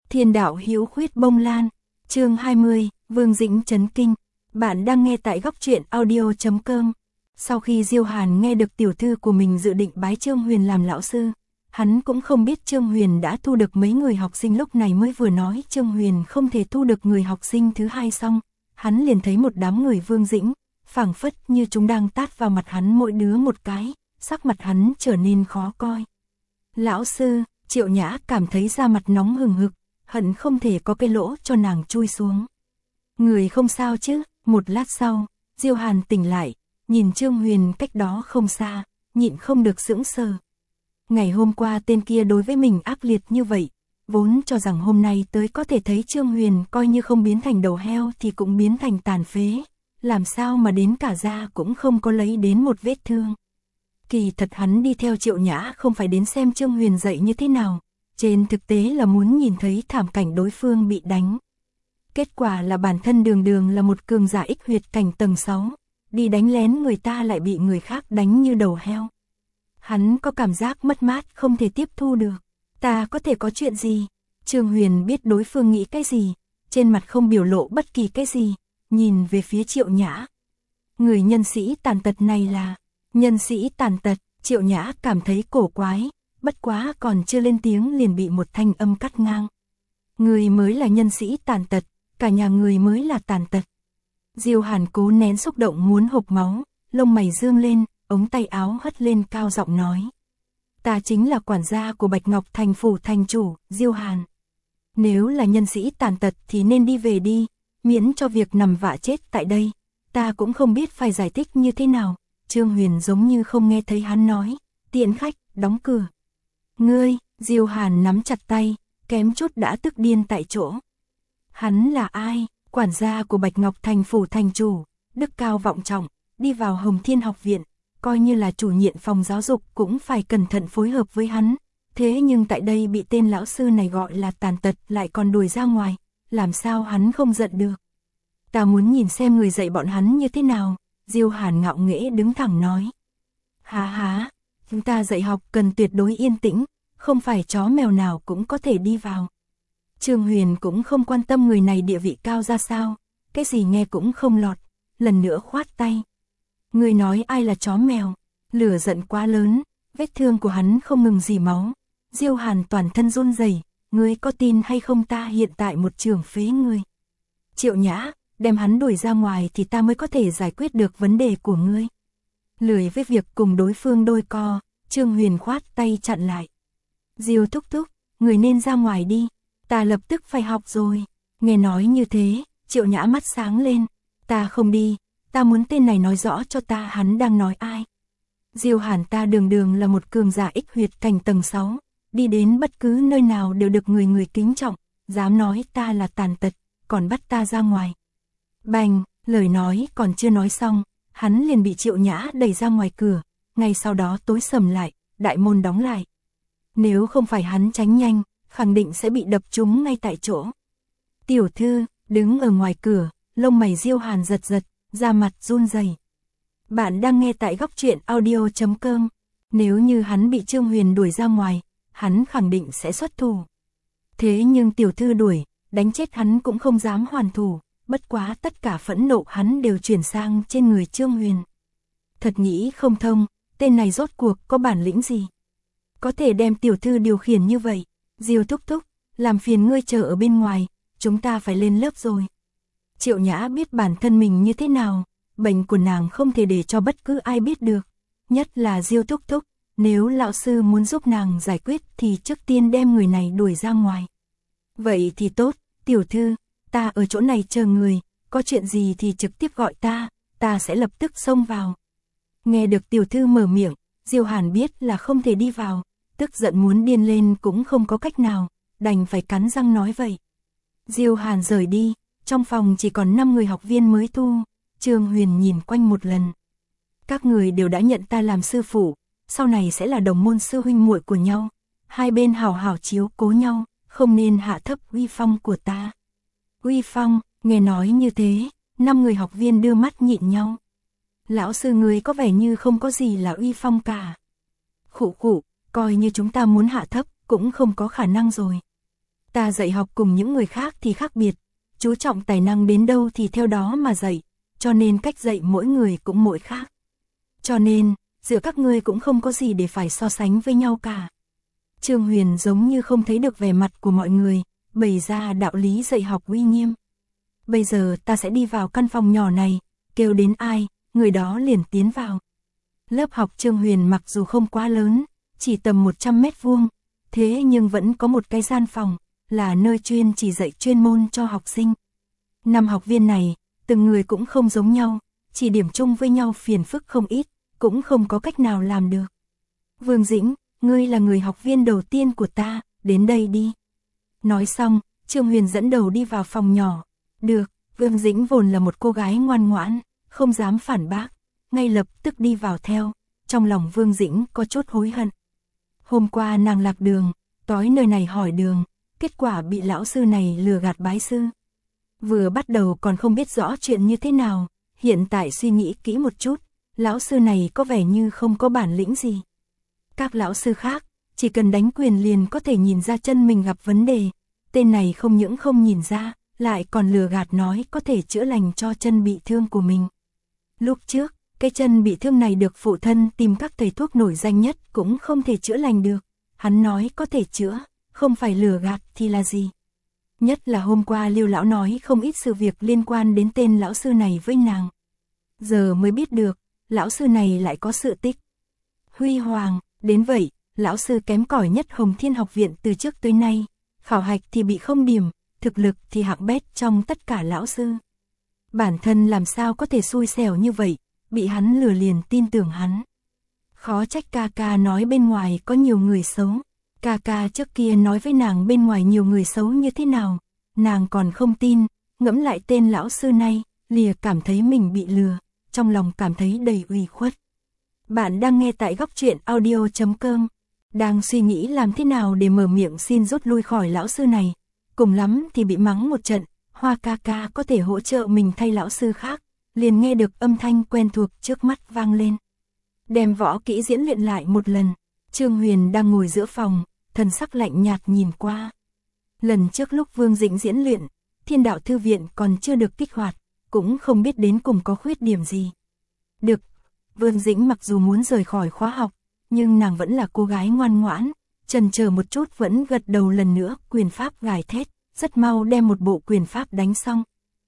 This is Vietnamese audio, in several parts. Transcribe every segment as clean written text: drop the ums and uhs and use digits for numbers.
Thiên đạo hữu khuyết bông lan, chương 20, Vương Dĩnh chấn kinh. Bạn đang nghe tại góc truyện audio.com. Sau khi Diêu Hàn nghe được tiểu thư của mình dự định bái Trương Huyền làm lão sư, hắn cũng không biết Trương Huyền đã thu được mấy người học sinh, lúc này mới vừa nói Trương Huyền không thể thu được người học sinh thứ hai xong, hắn liền thấy một đám người Vương Dĩnh, phảng phất như chúng đang tát vào mặt hắn mỗi đứa một cái, sắc mặt hắn trở nên khó coi. Lão sư, Triệu Nhã cảm thấy da mặt nóng hừng hực, hận không thể có cái lỗ cho nàng chui xuống. Người không sao chứ? Một lát sau, Diêu Hàn tỉnh lại, nhìn Trương Huyền cách đó không xa, nhịn không được sững sờ. Ngày hôm qua tên kia đối với mình ác liệt như vậy, vốn cho rằng hôm nay tới có thể thấy Trương Huyền coi như không biến thành đầu heo thì cũng biến thành tàn phế, làm sao mà đến cả da cũng không có lấy đến một vết thương. Kỳ thật hắn đi theo Triệu Nhã không phải đến xem Trương Huyền dạy như thế nào, trên thực tế là muốn nhìn thấy thảm cảnh đối phương bị đánh. Kết quả là bản thân đường đường là một cường giả ích huyệt cảnh tầng 6, đi đánh lén người ta lại bị người khác đánh như đầu heo. Hắn có cảm giác mất mát không thể tiếp thu được. Ta có thể có chuyện gì? Trương Huyền biết đối phương nghĩ cái gì, trên mặt không biểu lộ bất kỳ cái gì, nhìn về phía Triệu Nhã. Người nhân sĩ tàn tật này là... Nhân sĩ tàn tật, Triệu Nhã cảm thấy cổ quái, bất quá còn chưa lên tiếng liền bị một thanh âm cắt ngang. Người mới là nhân sĩ tàn tật, cả nhà người mới là tàn tật. Diêu Hàn cố nén xúc động muốn hộc máu, lông mày dương lên, ống tay áo hất lên cao giọng nói. Ta chính là quản gia của Bạch Ngọc Thành phủ thành chủ, Diêu Hàn. Nếu là nhân sĩ tàn tật thì nên đi về đi, miễn cho việc nằm vạ chết tại đây. Ta cũng không biết phải giải thích như thế nào. Trương Huyền giống như không nghe thấy hắn nói, tiễn khách, đóng cửa. Ngươi, Diêu Hàn nắm chặt tay, kém chút đã tức điên tại chỗ. Hắn là ai? Quản gia của Bạch Ngọc Thành phủ thành chủ, đức cao vọng trọng, đi vào Hồng Thiên học viện, coi như là chủ nhiệm phòng giáo dục cũng phải cẩn thận phối hợp với hắn. Thế nhưng tại đây bị tên lão sư này gọi là tàn tật lại còn đuổi ra ngoài, làm sao hắn không giận được? Ta muốn nhìn xem người dạy bọn hắn như thế nào. Diêu Hàn ngạo nghễ đứng thẳng nói. Há, chúng ta dạy học cần tuyệt đối yên tĩnh, không phải chó mèo nào cũng có thể đi vào. Trương Huyền cũng không quan tâm người này địa vị cao ra sao, cái gì nghe cũng không lọt, lần nữa khoát tay. Người nói ai là chó mèo, lửa giận quá lớn, vết thương của hắn không ngừng rỉ máu. Diêu Hàn toàn thân run rẩy, ngươi có tin hay không ta hiện tại một trường phế ngươi. Triệu Nhã, đem hắn đuổi ra ngoài thì ta mới có thể giải quyết được vấn đề của ngươi. Lười với việc cùng đối phương đôi co, Trương Huyền khoát tay chặn lại. Diêu thúc thúc, người nên ra ngoài đi, ta lập tức phải học rồi. Nghe nói như thế, Triệu Nhã mắt sáng lên, ta không đi, ta muốn tên này nói rõ cho ta hắn đang nói ai. Diêu Hàn ta đường đường là một cường giả ích huyệt cảnh tầng 6, đi đến bất cứ nơi nào đều được người người kính trọng, dám nói ta là tàn tật, còn bắt ta ra ngoài. Bành, lời nói còn chưa nói xong, hắn liền bị Triệu Nhã đẩy ra ngoài cửa, ngay sau đó tối sầm lại, đại môn đóng lại. Nếu không phải hắn tránh nhanh, khẳng định sẽ bị đập trúng ngay tại chỗ. Tiểu thư, đứng ở ngoài cửa, lông mày Diêu Hàn giật giật, da mặt run rẩy. Bạn đang nghe tại góc truyện audio.com, nếu như hắn bị Trương Huyền đuổi ra ngoài, hắn khẳng định sẽ xuất thủ. Thế nhưng tiểu thư đuổi, đánh chết hắn cũng không dám hoàn thủ. Bất quá tất cả phẫn nộ hắn đều chuyển sang trên người Trương Huyền. Thật nghĩ không thông, tên này rốt cuộc có bản lĩnh gì? Có thể đem tiểu thư điều khiển như vậy. Diêu thúc thúc, làm phiền ngươi chờ ở bên ngoài, chúng ta phải lên lớp rồi. Triệu Nhã biết bản thân mình như thế nào, bệnh của nàng không thể để cho bất cứ ai biết được. Nhất là Diêu thúc thúc, nếu lão sư muốn giúp nàng giải quyết thì trước tiên đem người này đuổi ra ngoài. Vậy thì tốt, tiểu thư. Ta ở chỗ này chờ người, có chuyện gì thì trực tiếp gọi ta sẽ lập tức xông vào. Nghe được tiểu thư mở miệng, Diêu Hàn biết là không thể đi vào, tức giận muốn điên lên cũng không có cách nào, đành phải cắn răng nói vậy. Diêu Hàn rời đi, trong phòng chỉ còn 5 người học viên mới thu, Trương Huyền nhìn quanh một lần. Các người đều đã nhận ta làm sư phụ, sau này sẽ là đồng môn sư huynh muội của nhau, hai bên hảo hảo chiếu cố nhau, không nên hạ thấp uy phong của ta. Uy phong, nghe nói như thế, 5 người học viên đưa mắt nhịn nhau. Lão sư người có vẻ như không có gì là uy phong cả. Khụ khụ, coi như chúng ta muốn hạ thấp, cũng không có khả năng rồi. Ta dạy học cùng những người khác thì khác biệt, chú trọng tài năng đến đâu thì theo đó mà dạy, cho nên cách dạy mỗi người cũng mỗi khác. Cho nên, giữa các ngươi cũng không có gì để phải so sánh với nhau cả. Trương Huyền giống như không thấy được vẻ mặt của mọi người, bày ra đạo lý dạy học uy nghiêm. Bây giờ ta sẽ đi vào căn phòng nhỏ này, kêu đến ai, người đó liền tiến vào. Lớp học Trương Huyền mặc dù không quá lớn, chỉ tầm 100 mét vuông, thế nhưng vẫn có một cái gian phòng, là nơi chuyên chỉ dạy chuyên môn cho học sinh. 5 học viên này, từng người cũng không giống nhau, chỉ điểm chung với nhau phiền phức không ít, cũng không có cách nào làm được. Vương Dĩnh, ngươi là người học viên đầu tiên của ta, đến đây đi. Nói xong, Trương Huyền dẫn đầu đi vào phòng nhỏ. Được, Vương Dĩnh vốn là một cô gái ngoan ngoãn, không dám phản bác, ngay lập tức đi vào theo. Trong lòng Vương Dĩnh có chút hối hận. Hôm qua nàng lạc đường, tối nơi này hỏi đường, kết quả bị lão sư này lừa gạt bái sư. Vừa bắt đầu còn không biết rõ chuyện như thế nào, hiện tại suy nghĩ kỹ một chút, lão sư này có vẻ như không có bản lĩnh gì. Các lão sư khác, chỉ cần đánh quyền liền có thể nhìn ra chân mình gặp vấn đề, tên này không những không nhìn ra, lại còn lừa gạt nói có thể chữa lành cho chân bị thương của mình. Lúc trước, cái chân bị thương này được phụ thân tìm các thầy thuốc nổi danh nhất cũng không thể chữa lành được, hắn nói có thể chữa, không phải lừa gạt thì là gì. Nhất là hôm qua Lưu lão nói không ít sự việc liên quan đến tên lão sư này với nàng. Giờ mới biết được, lão sư này lại có sự tích huy hoàng, đến vậy, lão sư kém cỏi nhất Hồng Thiên học viện từ trước tới nay, khảo hạch thì bị không điểm, thực lực thì hạng bét trong tất cả lão sư. Bản thân làm sao có thể xui xẻo như vậy, bị hắn lừa liền tin tưởng hắn. Khó trách ca ca nói bên ngoài có nhiều người xấu. Ca ca trước kia nói với nàng bên ngoài nhiều người xấu như thế nào, nàng còn không tin, ngẫm lại tên lão sư này, lìa cảm thấy mình bị lừa, trong lòng cảm thấy đầy ủy khuất. Bạn đang nghe tại góc truyện audio.com, đang suy nghĩ làm thế nào để mở miệng xin rút lui khỏi lão sư này, cùng lắm thì bị mắng một trận, Hoa ca ca có thể hỗ trợ mình thay lão sư khác, liền nghe được âm thanh quen thuộc trước mắt vang lên. Đem võ kỹ diễn luyện lại một lần, Trương Huyền đang ngồi giữa phòng, thần sắc lạnh nhạt nhìn qua. Lần trước lúc Vương Dĩnh diễn luyện, Thiên Đạo Thư Viện còn chưa được kích hoạt, cũng không biết đến cùng có khuyết điểm gì. Được, Vương Dĩnh mặc dù muốn rời khỏi khóa học, nhưng nàng vẫn là cô gái ngoan ngoãn, chần chờ một chút vẫn gật đầu lần nữa, quyền pháp gài thét, rất mau đem một bộ quyền pháp đánh xong.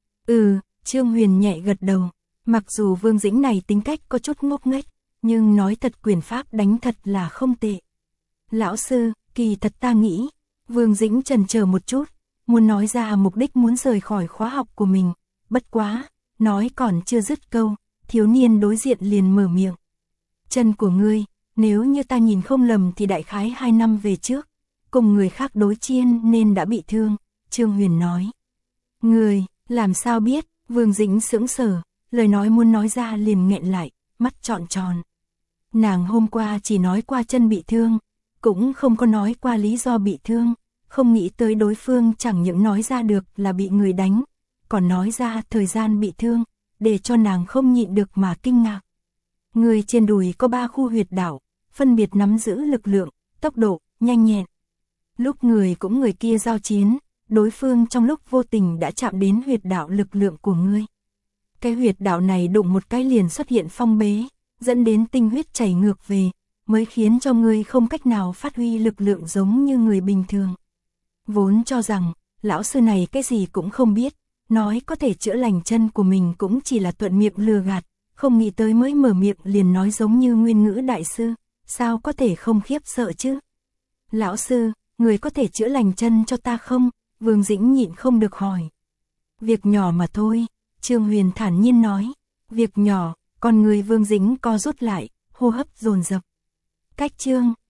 Trương Huyền nhẹ gật đầu, mặc dù Vương Dĩnh này tính cách có chút ngốc nghếch, nhưng nói thật quyền pháp đánh thật là không tệ. Lão sư, kỳ thật ta nghĩ, Vương Dĩnh chần chờ một chút, muốn nói ra mục đích muốn rời khỏi khóa học của mình, bất quá, nói còn chưa dứt câu, thiếu niên đối diện liền mở miệng. Chân của ngươi, nếu như ta nhìn không lầm thì đại khái 2 năm về trước, cùng người khác đối chiên nên đã bị thương, Trương Huyền nói. Người, làm sao biết, Vương Dĩnh sững sờ, lời nói muốn nói ra liền nghẹn lại, mắt trọn tròn. Nàng hôm qua chỉ nói qua chân bị thương, cũng không có nói qua lý do bị thương, không nghĩ tới đối phương chẳng những nói ra được là bị người đánh, còn nói ra thời gian bị thương, để cho nàng không nhịn được mà kinh ngạc. Người trên đùi có 3 khu huyệt đạo, phân biệt nắm giữ lực lượng, tốc độ, nhanh nhẹn. Lúc người cũng người kia giao chiến, đối phương trong lúc vô tình đã chạm đến huyệt đạo lực lượng của ngươi. Cái huyệt đạo này đụng một cái liền xuất hiện phong bế, dẫn đến tinh huyết chảy ngược về, mới khiến cho ngươi không cách nào phát huy lực lượng giống như người bình thường. Vốn cho rằng, lão sư này cái gì cũng không biết, nói có thể chữa lành chân của mình cũng chỉ là thuận miệng lừa gạt, không nghĩ tới mới mở miệng liền nói giống như nguyên ngữ đại sư, sao có thể không khiếp sợ chứ? Lão sư, người có thể chữa lành chân cho ta không? Vương Dĩnh nhịn không được hỏi. Việc nhỏ mà thôi, Trương Huyền thản nhiên nói. Việc nhỏ, con người Vương Dĩnh co rút lại, hô hấp dồn dập. Cách chương